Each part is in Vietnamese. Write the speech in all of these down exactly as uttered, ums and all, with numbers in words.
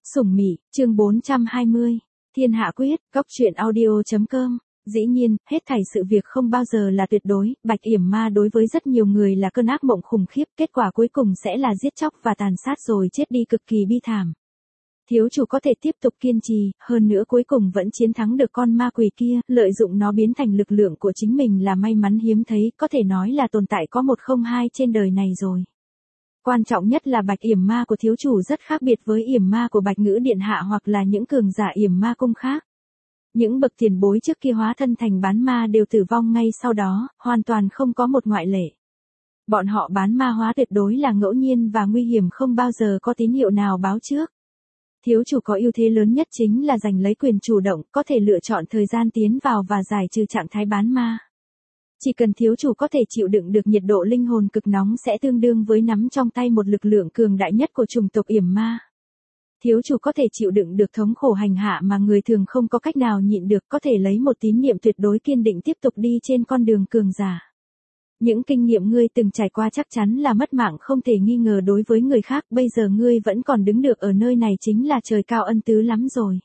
Sủng Mị, chương bốn trăm hai mươi. Thiên Hạ Quyết, Cốc truyện audio.com. Dĩ nhiên, hết thảy sự việc không bao giờ là tuyệt đối, Bạch Yểm Ma đối với rất nhiều người là cơn ác mộng khủng khiếp, kết quả cuối cùng sẽ là giết chóc và tàn sát rồi chết đi cực kỳ bi thảm. Thiếu chủ có thể tiếp tục kiên trì, hơn nữa cuối cùng vẫn chiến thắng được con ma quỷ kia, lợi dụng nó biến thành lực lượng của chính mình là may mắn hiếm thấy, có thể nói là tồn tại có một không hai trên đời này rồi. Quan trọng nhất là Bạch Yểm Ma của thiếu chủ rất khác biệt với Yểm Ma của Bạch Ngữ Điện Hạ hoặc là những cường giả Yểm Ma cung khác. Những bậc tiền bối trước kia hóa thân thành bán ma đều tử vong ngay sau đó, hoàn toàn không có một ngoại lệ. Bọn họ bán ma hóa tuyệt đối là ngẫu nhiên và nguy hiểm, không bao giờ có tín hiệu nào báo trước. Thiếu chủ có ưu thế lớn nhất chính là giành lấy quyền chủ động, có thể lựa chọn thời gian tiến vào và giải trừ trạng thái bán ma. Chỉ cần thiếu chủ có thể chịu đựng được nhiệt độ linh hồn cực nóng sẽ tương đương với nắm trong tay một lực lượng cường đại nhất của chủng tộc Yểm Ma. Thiếu chủ có thể chịu đựng được thống khổ hành hạ mà người thường không có cách nào nhịn được, có thể lấy một tín niệm tuyệt đối kiên định tiếp tục đi trên con đường cường giả. Những kinh nghiệm ngươi từng trải qua chắc chắn là mất mạng không thể nghi ngờ đối với người khác, bây giờ ngươi vẫn còn đứng được ở nơi này chính là trời cao ân tứ lắm rồi.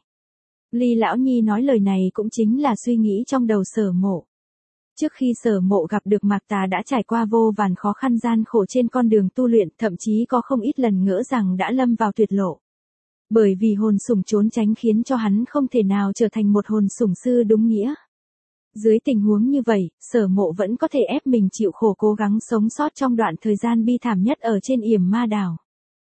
Ly Lão Nhi nói lời này cũng chính là suy nghĩ trong đầu Sở Mộ. Trước khi Sở Mộ gặp được Mạc Tà đã trải qua vô vàn khó khăn gian khổ trên con đường tu luyện, thậm chí có không ít lần ngỡ rằng đã lâm vào tuyệt lộ. Bởi vì hồn sủng trốn tránh khiến cho hắn không thể nào trở thành một hồn sủng sư đúng nghĩa. Dưới tình huống như vậy, Sở Mộ vẫn có thể ép mình chịu khổ cố gắng sống sót trong đoạn thời gian bi thảm nhất ở trên Yểm Ma đảo.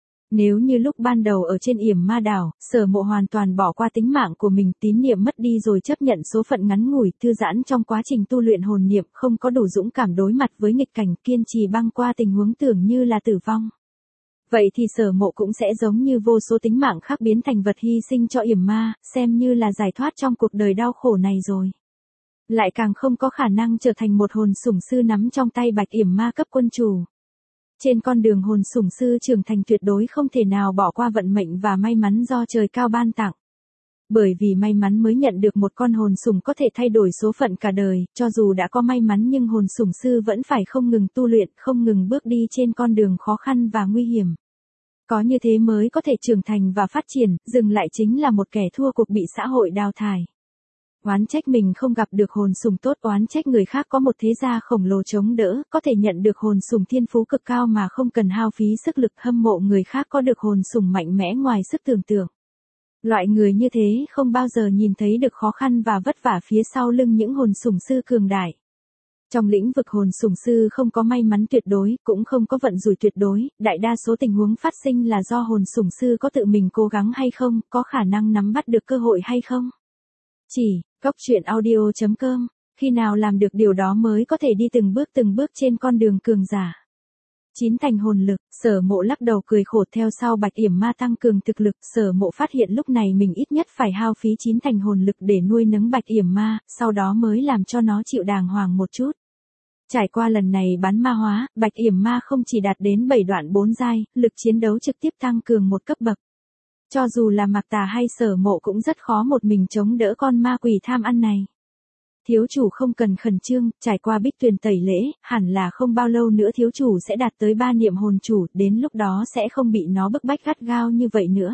Nếu như lúc ban đầu ở trên Yểm Ma đảo, Sở Mộ hoàn toàn bỏ qua tính mạng của mình, tín niệm mất đi rồi chấp nhận số phận ngắn ngủi, thư giãn trong quá trình tu luyện hồn niệm, không có đủ dũng cảm đối mặt với nghịch cảnh, kiên trì băng qua tình huống tưởng như là tử vong. Vậy thì Sở Mộ cũng sẽ giống như vô số tính mạng khác biến thành vật hy sinh cho Yểm Ma, xem như là giải thoát trong cuộc đời đau khổ này rồi. Lại càng không có khả năng trở thành một hồn sủng sư nắm trong tay Bạch Yểm Ma cấp quân chủ. Trên con đường hồn sủng sư trưởng thành tuyệt đối không thể nào bỏ qua vận mệnh và may mắn do trời cao ban tặng. Bởi vì may mắn mới nhận được một con hồn sủng có thể thay đổi số phận cả đời, cho dù đã có may mắn nhưng hồn sủng sư vẫn phải không ngừng tu luyện, không ngừng bước đi trên con đường khó khăn và nguy hiểm. Có như thế mới có thể trưởng thành và phát triển, dừng lại chính là một kẻ thua cuộc bị xã hội đào thải. Oán trách mình không gặp được hồn sủng tốt, oán trách người khác có một thế gia khổng lồ chống đỡ, có thể nhận được hồn sủng thiên phú cực cao mà không cần hao phí sức lực, hâm mộ người khác có được hồn sủng mạnh mẽ ngoài sức tưởng tượng. Loại người như thế không bao giờ nhìn thấy được khó khăn và vất vả phía sau lưng những hồn sủng sư cường đại. Trong lĩnh vực hồn sủng sư không có may mắn tuyệt đối, cũng không có vận rủi tuyệt đối, đại đa số tình huống phát sinh là do hồn sủng sư có tự mình cố gắng hay không, có khả năng nắm bắt được cơ hội hay không. Chỉ, Cốc truyện audio.com, khi nào làm được điều đó mới có thể đi từng bước từng bước trên con đường cường giả. Chín thành hồn lực, Sở Mộ lắc đầu cười khổ, theo sau Bạch Yểm Ma tăng cường thực lực, Sở Mộ phát hiện lúc này mình ít nhất phải hao phí chín thành hồn lực để nuôi nấng Bạch Yểm Ma, sau đó mới làm cho nó chịu đàng hoàng một chút. Trải qua lần này bán ma hóa, Bạch Yểm Ma không chỉ đạt đến bảy đoạn bốn giai, lực chiến đấu trực tiếp tăng cường một cấp bậc. Cho dù là Mạc Tà hay Sở Mộ cũng rất khó một mình chống đỡ con ma quỷ tham ăn này. Thiếu chủ không cần khẩn trương, trải qua bích tuyền tẩy lễ, hẳn là không bao lâu nữa thiếu chủ sẽ đạt tới ba niệm hồn chủ, đến lúc đó sẽ không bị nó bức bách gắt gao như vậy nữa.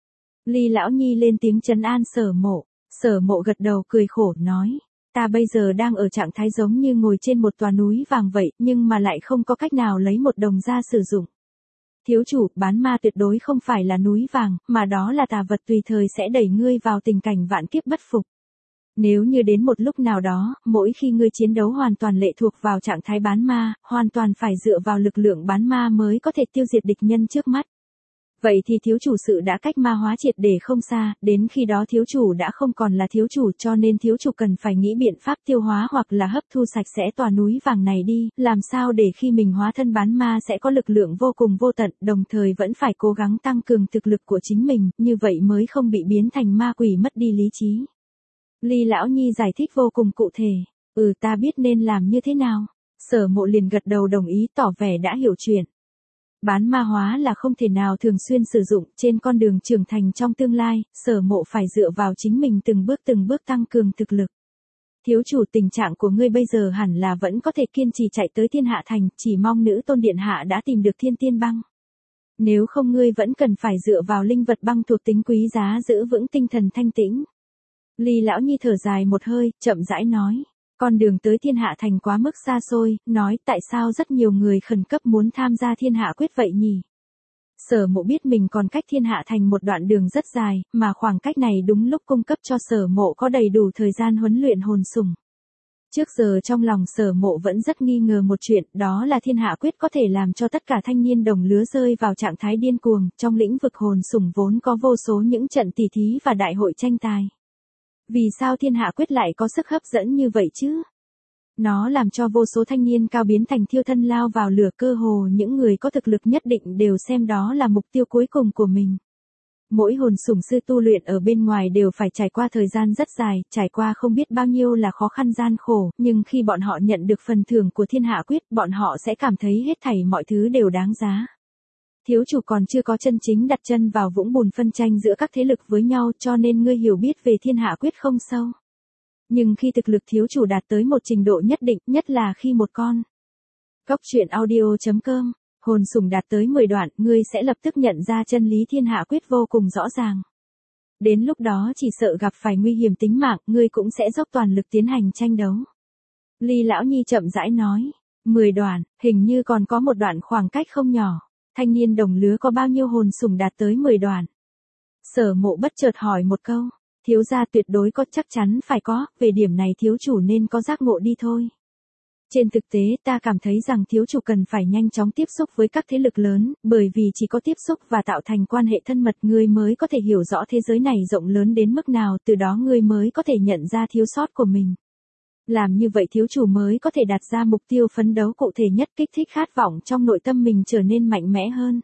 Ly Lão Nhi lên tiếng trấn an Sở Mộ, Sở Mộ gật đầu cười khổ nói, ta bây giờ đang ở trạng thái giống như ngồi trên một tòa núi vàng vậy, nhưng mà lại không có cách nào lấy một đồng ra sử dụng. Thiếu chủ, bán ma tuyệt đối không phải là núi vàng, mà đó là tà vật tùy thời sẽ đẩy ngươi vào tình cảnh vạn kiếp bất phục. Nếu như đến một lúc nào đó, mỗi khi ngươi chiến đấu hoàn toàn lệ thuộc vào trạng thái bán ma, hoàn toàn phải dựa vào lực lượng bán ma mới có thể tiêu diệt địch nhân trước mắt. Vậy thì thiếu chủ sự đã cách ma hóa triệt để không xa, đến khi đó thiếu chủ đã không còn là thiếu chủ, cho nên thiếu chủ cần phải nghĩ biện pháp tiêu hóa hoặc là hấp thu sạch sẽ tòa núi vàng này đi, làm sao để khi mình hóa thân bán ma sẽ có lực lượng vô cùng vô tận, đồng thời vẫn phải cố gắng tăng cường thực lực của chính mình, như vậy mới không bị biến thành ma quỷ mất đi lý trí. Ly Lão Nhi giải thích vô cùng cụ thể, ừ ta biết nên làm như thế nào. Sở Mộ liền gật đầu đồng ý, tỏ vẻ đã hiểu chuyện. Bán ma hóa là không thể nào thường xuyên sử dụng, trên con đường trưởng thành trong tương lai, Sở Mộ phải dựa vào chính mình từng bước từng bước tăng cường thực lực. Thiếu chủ, tình trạng của ngươi bây giờ hẳn là vẫn có thể kiên trì chạy tới Thiên Hạ Thành, chỉ mong nữ tôn điện hạ đã tìm được Thiên Tiên Băng. Nếu không ngươi vẫn cần phải dựa vào linh vật băng thuộc tính quý giá giữ vững tinh thần thanh tĩnh. Ly lão nhi thở dài một hơi, chậm rãi nói. Con đường tới thiên hạ thành quá mức xa xôi, nói tại sao rất nhiều người khẩn cấp muốn tham gia thiên hạ quyết vậy nhỉ? Sở mộ biết mình còn cách thiên hạ thành một đoạn đường rất dài, mà khoảng cách này đúng lúc cung cấp cho sở mộ có đầy đủ thời gian huấn luyện hồn sủng. Trước giờ trong lòng sở mộ vẫn rất nghi ngờ một chuyện, đó là thiên hạ quyết có thể làm cho tất cả thanh niên đồng lứa rơi vào trạng thái điên cuồng, trong lĩnh vực hồn sủng vốn có vô số những trận tỷ thí và đại hội tranh tài. Vì sao thiên hạ quyết lại có sức hấp dẫn như vậy chứ? Nó làm cho vô số thanh niên cao biến thành thiêu thân lao vào lửa, cơ hồ những người có thực lực nhất định đều xem đó là mục tiêu cuối cùng của mình. Mỗi hồn sủng sư tu luyện ở bên ngoài đều phải trải qua thời gian rất dài, trải qua không biết bao nhiêu là khó khăn gian khổ, nhưng khi bọn họ nhận được phần thưởng của thiên hạ quyết, bọn họ sẽ cảm thấy hết thảy mọi thứ đều đáng giá. Thiếu chủ còn chưa có chân chính đặt chân vào vũng bùn phân tranh giữa các thế lực với nhau, cho nên ngươi hiểu biết về thiên hạ quyết không sâu. Nhưng khi thực lực thiếu chủ đạt tới một trình độ nhất định, nhất là khi một con Cốc truyện audio chấm com hồn sủng đạt tới mười đoạn, ngươi sẽ lập tức nhận ra chân lý thiên hạ quyết vô cùng rõ ràng. Đến lúc đó chỉ sợ gặp phải nguy hiểm tính mạng, ngươi cũng sẽ dốc toàn lực tiến hành tranh đấu. Ly lão nhi chậm rãi nói, mười đoạn, hình như còn có một đoạn khoảng cách không nhỏ. Thanh niên đồng lứa có bao nhiêu hồn sủng đạt tới mười đoạn? Sở mộ bất chợt hỏi một câu, thiếu gia tuyệt đối có, chắc chắn phải có, về điểm này thiếu chủ nên có giác ngộ đi thôi. Trên thực tế ta cảm thấy rằng thiếu chủ cần phải nhanh chóng tiếp xúc với các thế lực lớn, bởi vì chỉ có tiếp xúc và tạo thành quan hệ thân mật ngươi mới có thể hiểu rõ thế giới này rộng lớn đến mức nào, từ đó ngươi mới có thể nhận ra thiếu sót của mình. Làm như vậy thiếu chủ mới có thể đặt ra mục tiêu phấn đấu cụ thể nhất, kích thích khát vọng trong nội tâm mình trở nên mạnh mẽ hơn.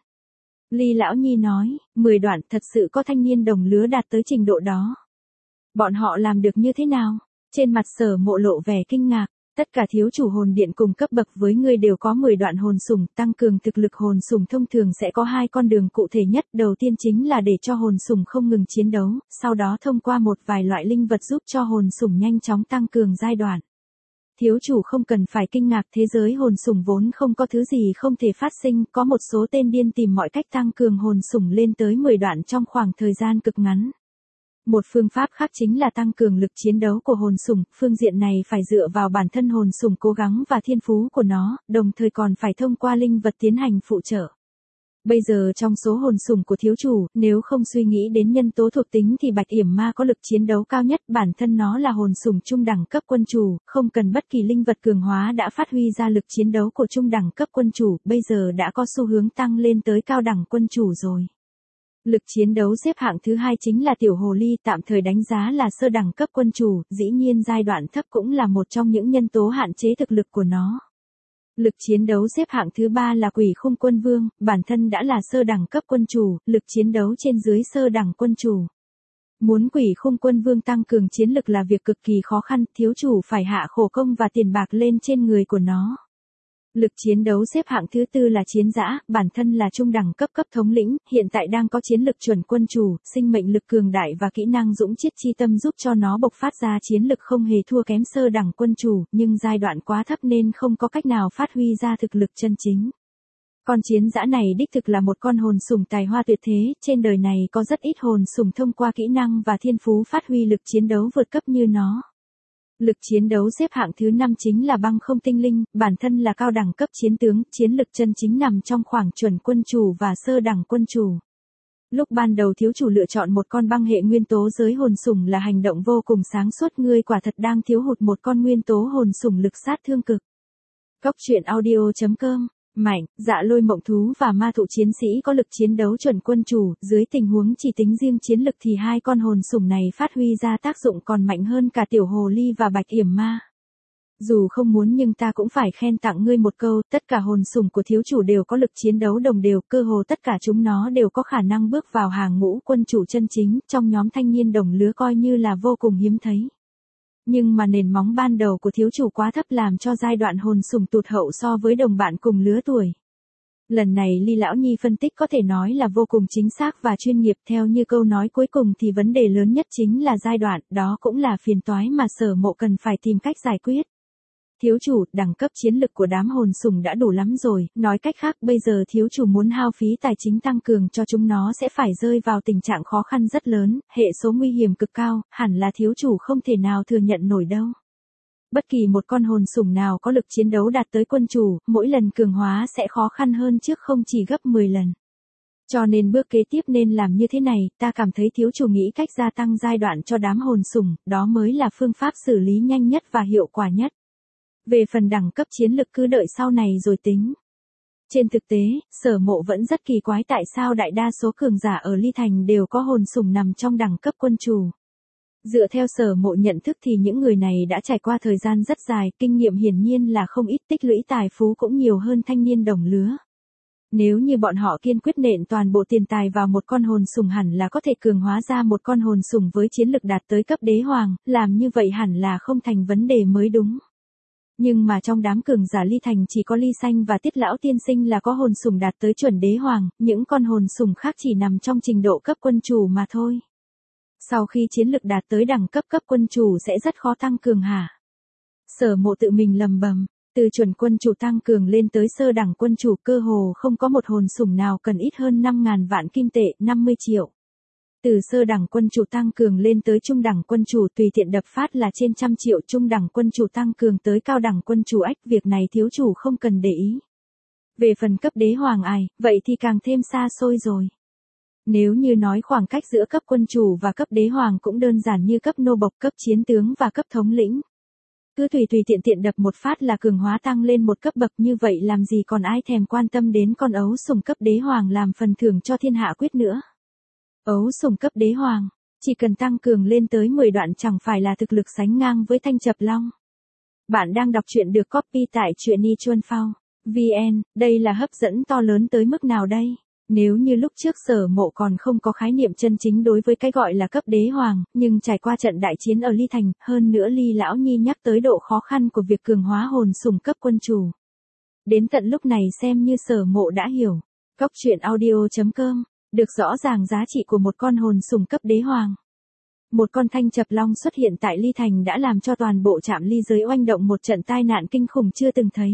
Ly lão nhi nói, mười đoạn thật sự có thanh niên đồng lứa đạt tới trình độ đó. Bọn họ làm được như thế nào? Trên mặt sở mộ lộ vẻ kinh ngạc. Tất cả thiếu chủ hồn điện cùng cấp bậc với ngươi đều có mười đoạn hồn sủng, tăng cường thực lực hồn sủng thông thường sẽ có hai con đường cụ thể nhất, đầu tiên chính là để cho hồn sủng không ngừng chiến đấu, sau đó thông qua một vài loại linh vật giúp cho hồn sủng nhanh chóng tăng cường giai đoạn. Thiếu chủ không cần phải kinh ngạc, thế giới hồn sủng vốn không có thứ gì không thể phát sinh, có một số tên điên tìm mọi cách tăng cường hồn sủng lên tới mười đoạn trong khoảng thời gian cực ngắn. Một phương pháp khác chính là tăng cường lực chiến đấu của hồn sủng, phương diện này phải dựa vào bản thân hồn sủng cố gắng và thiên phú của nó, đồng thời còn phải thông qua linh vật tiến hành phụ trợ. Bây giờ trong số hồn sủng của thiếu chủ, nếu không suy nghĩ đến nhân tố thuộc tính thì Bạch Yểm Ma có lực chiến đấu cao nhất, bản thân nó là hồn sủng trung đẳng cấp quân chủ, không cần bất kỳ linh vật cường hóa đã phát huy ra lực chiến đấu của trung đẳng cấp quân chủ, bây giờ đã có xu hướng tăng lên tới cao đẳng quân chủ rồi. Lực chiến đấu xếp hạng thứ hai chính là tiểu hồ ly, tạm thời đánh giá là sơ đẳng cấp quân chủ, dĩ nhiên giai đoạn thấp cũng là một trong những nhân tố hạn chế thực lực của nó. Lực chiến đấu xếp hạng thứ ba là quỷ khung quân vương, bản thân đã là sơ đẳng cấp quân chủ, lực chiến đấu trên dưới sơ đẳng quân chủ. Muốn quỷ khung quân vương tăng cường chiến lực là việc cực kỳ khó khăn, thiếu chủ phải hạ khổ công và tiền bạc lên trên người của nó. Lực chiến đấu xếp hạng thứ tư là chiến dã, bản thân là trung đẳng cấp cấp thống lĩnh, hiện tại đang có chiến lực chuẩn quân chủ, sinh mệnh lực cường đại và kỹ năng dũng chiết chi tâm giúp cho nó bộc phát ra chiến lực không hề thua kém sơ đẳng quân chủ, nhưng giai đoạn quá thấp nên không có cách nào phát huy ra thực lực chân chính. Con chiến dã này đích thực là một con hồn sủng tài hoa tuyệt thế, trên đời này có rất ít hồn sủng thông qua kỹ năng và thiên phú phát huy lực chiến đấu vượt cấp như nó. Lực chiến đấu xếp hạng thứ năm chính là băng không tinh linh, bản thân là cao đẳng cấp chiến tướng, chiến lực chân chính nằm trong khoảng chuẩn quân chủ và sơ đẳng quân chủ. Lúc ban đầu thiếu chủ lựa chọn một con băng hệ nguyên tố giới hồn sủng là hành động vô cùng sáng suốt, ngươi quả thật đang thiếu hụt một con nguyên tố hồn sủng lực sát thương cực. Cốc truyện audio chấm com Mạnh, dạ lôi mộng thú và ma thụ chiến sĩ có lực chiến đấu chuẩn quân chủ, dưới tình huống chỉ tính riêng chiến lực thì hai con hồn sủng này phát huy ra tác dụng còn mạnh hơn cả tiểu hồ ly và Bạch Yểm Ma. Dù không muốn nhưng ta cũng phải khen tặng ngươi một câu, tất cả hồn sủng của thiếu chủ đều có lực chiến đấu đồng đều, cơ hồ tất cả chúng nó đều có khả năng bước vào hàng ngũ quân chủ chân chính, trong nhóm thanh niên đồng lứa coi như là vô cùng hiếm thấy. Nhưng mà nền móng ban đầu của thiếu chủ quá thấp làm cho giai đoạn hồn sủng tụt hậu so với đồng bạn cùng lứa tuổi. Lần này Ly Lão Nhi phân tích có thể nói là vô cùng chính xác và chuyên nghiệp, theo như câu nói cuối cùng thì vấn đề lớn nhất chính là giai đoạn, đó cũng là phiền toái mà sở mộ cần phải tìm cách giải quyết. Thiếu chủ, đẳng cấp chiến lực của đám hồn sủng đã đủ lắm rồi, nói cách khác bây giờ thiếu chủ muốn hao phí tài chính tăng cường cho chúng nó sẽ phải rơi vào tình trạng khó khăn rất lớn, hệ số nguy hiểm cực cao, hẳn là thiếu chủ không thể nào thừa nhận nổi đâu. Bất kỳ một con hồn sủng nào có lực chiến đấu đạt tới quân chủ, mỗi lần cường hóa sẽ khó khăn hơn trước không chỉ gấp mười lần. Cho nên bước kế tiếp nên làm như thế này, ta cảm thấy thiếu chủ nghĩ cách gia tăng giai đoạn cho đám hồn sủng, đó mới là phương pháp xử lý nhanh nhất và hiệu quả nhất. Về phần đẳng cấp chiến lực cứ đợi sau này rồi tính. Trên thực tế, Sở Mộ vẫn rất kỳ quái tại sao đại đa số cường giả ở Ly Thành đều có hồn sủng nằm trong đẳng cấp quân chủ. Dựa theo Sở Mộ nhận thức thì những người này đã trải qua thời gian rất dài, kinh nghiệm hiển nhiên là không ít, tích lũy tài phú cũng nhiều hơn thanh niên đồng lứa. Nếu như bọn họ kiên quyết nện toàn bộ tiền tài vào một con hồn sủng hẳn là có thể cường hóa ra một con hồn sủng với chiến lực đạt tới cấp đế hoàng, làm như vậy hẳn là không thành vấn đề mới đúng. Nhưng mà trong đám cường giả Ly Thành chỉ có Ly Xanh và Tiết Lão Tiên Sinh là có hồn sủng đạt tới chuẩn đế hoàng, những con hồn sủng khác chỉ nằm trong trình độ cấp quân chủ mà thôi. Sau khi chiến lực đạt tới đẳng cấp cấp quân chủ sẽ rất khó tăng cường hả? Sở Mộ tự mình lầm bầm, từ chuẩn quân chủ tăng cường lên tới sơ đẳng quân chủ cơ hồ không có một hồn sủng nào cần ít hơn năm ngàn vạn kim tệ, năm mươi triệu. Từ sơ đẳng quân chủ tăng cường lên tới trung đẳng quân chủ tùy tiện đập phát là trên trăm triệu, trung đẳng quân chủ tăng cường tới cao đẳng quân chủ ách, việc này thiếu chủ không cần để ý. Về phần cấp đế hoàng ai, vậy thì càng thêm xa xôi rồi. Nếu như nói khoảng cách giữa cấp quân chủ và cấp đế hoàng cũng đơn giản như cấp nô bộc, cấp chiến tướng và cấp thống lĩnh. Cứ tùy tùy tiện tiện đập một phát là cường hóa tăng lên một cấp bậc, như vậy làm gì còn ai thèm quan tâm đến con ấu sủng cấp đế hoàng làm phần thưởng cho thiên hạ quyết nữa. Ấu sủng cấp đế hoàng, chỉ cần tăng cường lên tới mười đoạn chẳng phải là thực lực sánh ngang với Thanh Chập Long. Bạn đang đọc truyện được copy tại truyện i chuan phao chấm vn, đây là hấp dẫn to lớn tới mức nào đây? Nếu như lúc trước Sở Mộ còn không có khái niệm chân chính đối với cái gọi là cấp đế hoàng, nhưng trải qua trận đại chiến ở Ly Thành, hơn nữa Ly Lão Nhi nhắc tới độ khó khăn của việc cường hóa hồn sủng cấp quân chủ. Đến tận lúc này xem như Sở Mộ đã hiểu. Cóc truyện audio chấm com, được rõ ràng giá trị của một con hồn sủng cấp đế hoàng. Một con Thanh Chập Long xuất hiện tại Ly Thành đã làm cho toàn bộ trạm ly giới oanh động một trận tai nạn kinh khủng chưa từng thấy.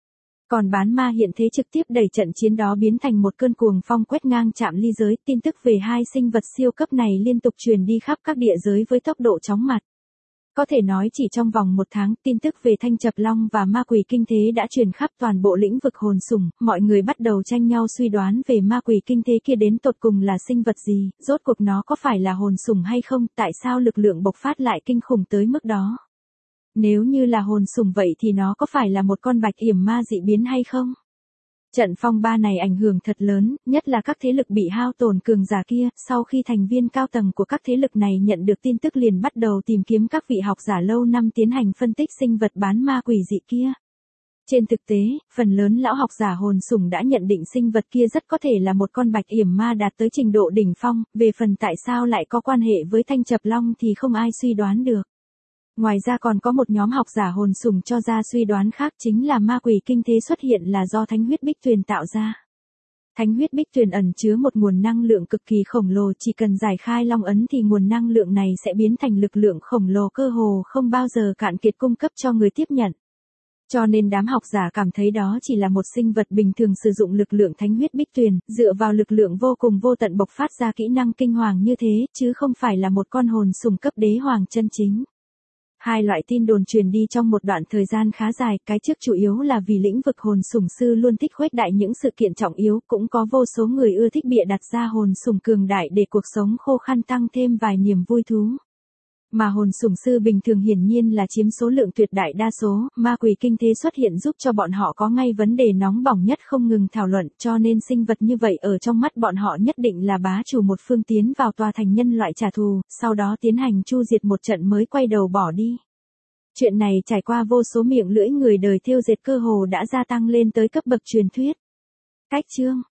Còn bán ma hiện thế trực tiếp đẩy trận chiến đó biến thành một cơn cuồng phong quét ngang trạm ly giới, tin tức về hai sinh vật siêu cấp này liên tục truyền đi khắp các địa giới với tốc độ chóng mặt. Có thể nói chỉ trong vòng một tháng, tin tức về Thanh Chập Long và ma quỷ kinh thế đã truyền khắp toàn bộ lĩnh vực hồn sủng, mọi người bắt đầu tranh nhau suy đoán về ma quỷ kinh thế kia đến tột cùng là sinh vật gì, rốt cuộc nó có phải là hồn sủng hay không, tại sao lực lượng bộc phát lại kinh khủng tới mức đó. Nếu như là hồn sủng vậy thì nó có phải là một con bạch yểm ma dị biến hay không? Trận phong ba này ảnh hưởng thật lớn, nhất là các thế lực bị hao tổn cường giả kia, sau khi thành viên cao tầng của các thế lực này nhận được tin tức liền bắt đầu tìm kiếm các vị học giả lâu năm tiến hành phân tích sinh vật bán ma quỷ dị kia. Trên thực tế, phần lớn lão học giả hồn sủng đã nhận định sinh vật kia rất có thể là một con bạch yểm ma đạt tới trình độ đỉnh phong, về phần tại sao lại có quan hệ với Thanh Chập Long thì không ai suy đoán được. Ngoài ra còn có một nhóm học giả hồn sủng cho ra suy đoán khác, chính là ma quỷ kinh thế xuất hiện là do thánh huyết bích tuyền tạo ra. Thánh huyết bích tuyền ẩn chứa một nguồn năng lượng cực kỳ khổng lồ, chỉ cần giải khai long ấn thì nguồn năng lượng này sẽ biến thành lực lượng khổng lồ cơ hồ không bao giờ cạn kiệt cung cấp cho người tiếp nhận. Cho nên đám học giả cảm thấy đó chỉ là một sinh vật bình thường sử dụng lực lượng thánh huyết bích tuyền, dựa vào lực lượng vô cùng vô tận bộc phát ra kỹ năng kinh hoàng như thế, chứ không phải là một con hồn sủng cấp đế hoàng chân chính. Hai loại tin đồn truyền đi trong một đoạn thời gian khá dài, cái trước chủ yếu là vì lĩnh vực hồn sủng sư luôn thích khuếch đại những sự kiện trọng yếu, cũng có vô số người ưa thích bịa đặt ra hồn sủng cường đại để cuộc sống khô khan tăng thêm vài niềm vui thú. Mà hồn sủng sư bình thường hiển nhiên là chiếm số lượng tuyệt đại đa số, ma quỷ kinh thế xuất hiện giúp cho bọn họ có ngay vấn đề nóng bỏng nhất không ngừng thảo luận, cho nên sinh vật như vậy ở trong mắt bọn họ nhất định là bá chủ một phương tiến vào tòa thành nhân loại trả thù, sau đó tiến hành chu diệt một trận mới quay đầu bỏ đi. Chuyện này trải qua vô số miệng lưỡi người đời thêu dệt cơ hồ đã gia tăng lên tới cấp bậc truyền thuyết. Cách chương